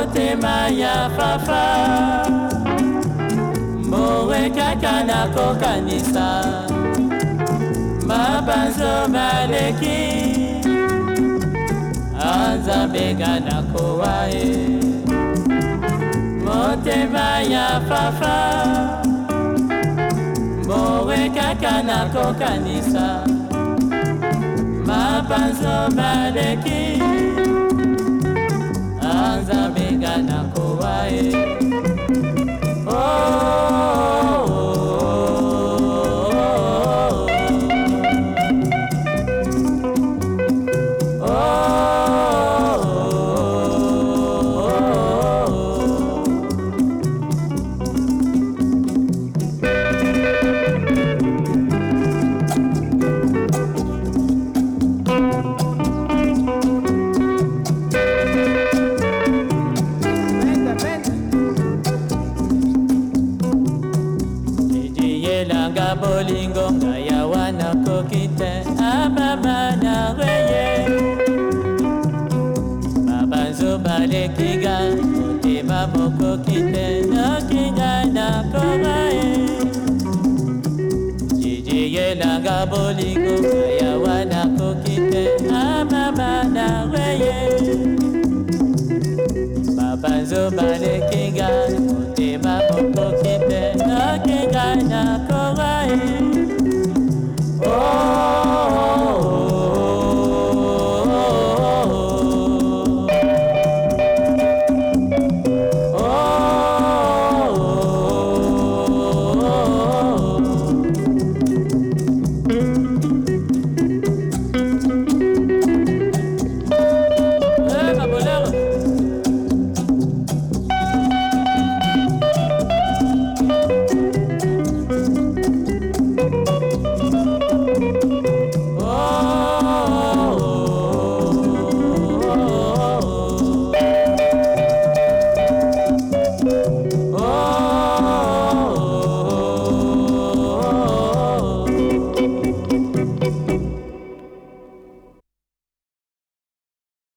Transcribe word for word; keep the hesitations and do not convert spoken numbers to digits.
motema ya fafa mbowe kaka nakokanisa mabanzo maleki anzambega nakowae motema ya fafa mbowe kaka nakokanisa mabanzo maleki anzambega nakowae oh, oh, oh, oh, Langa bolingo ngaya wana kokite ababa na reye babanzo balekiga motema mokokite nakinga na komae Jiji langa bolingo ngaya wana kokite ababa na reye babanzo balekiga motema mokokite nakinga na komae